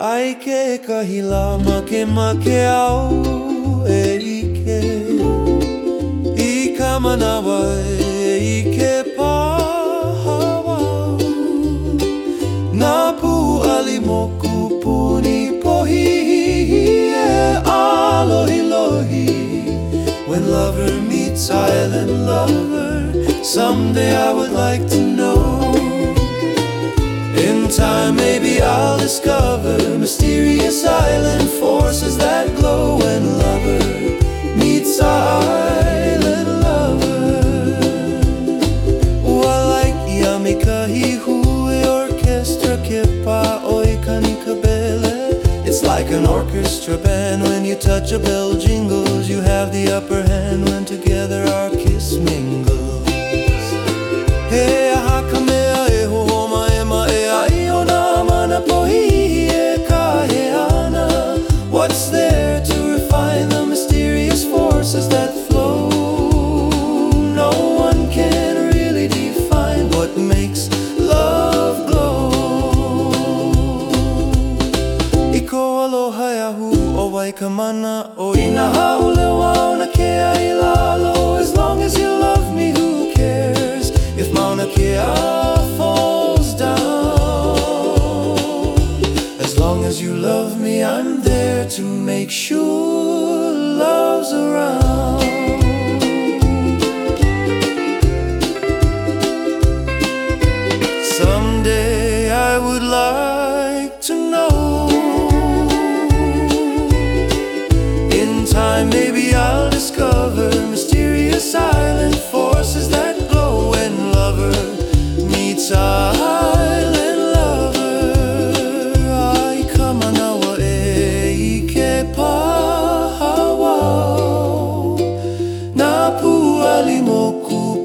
Ai ke kahila make au e ike I ka manawa e ike pahawa Nā puʻali moku puni pohihi e alohilohi When lover meets island lover Someday I would like to know In time maybe I'll discover Mysterious island forces that glow When lover meets island lover Walaiki a me kahi hui orchestra ke pa'oi kanikabele It's like an orchestra band When you touch a bell jingles You have the upper hand When together our kiss mingles Hey, aha kamea e hohoma e ma e ai o nā mana pohihi e kaheana What's there to refine the mysterious forces that flow? No one can really define what makes love glow Iko aloha e ahu o Waikamana O ina haule wau na ke ai lalo As long as you love me, who cares? If Mauna Kea falls down As long as you love me, I'm there to make sure love's around Someday I would like to know In time maybe I'll discover Mysterious island forces that glow When lover meets island lover Ai ka manawa e ike pahawa Nā puʻali moku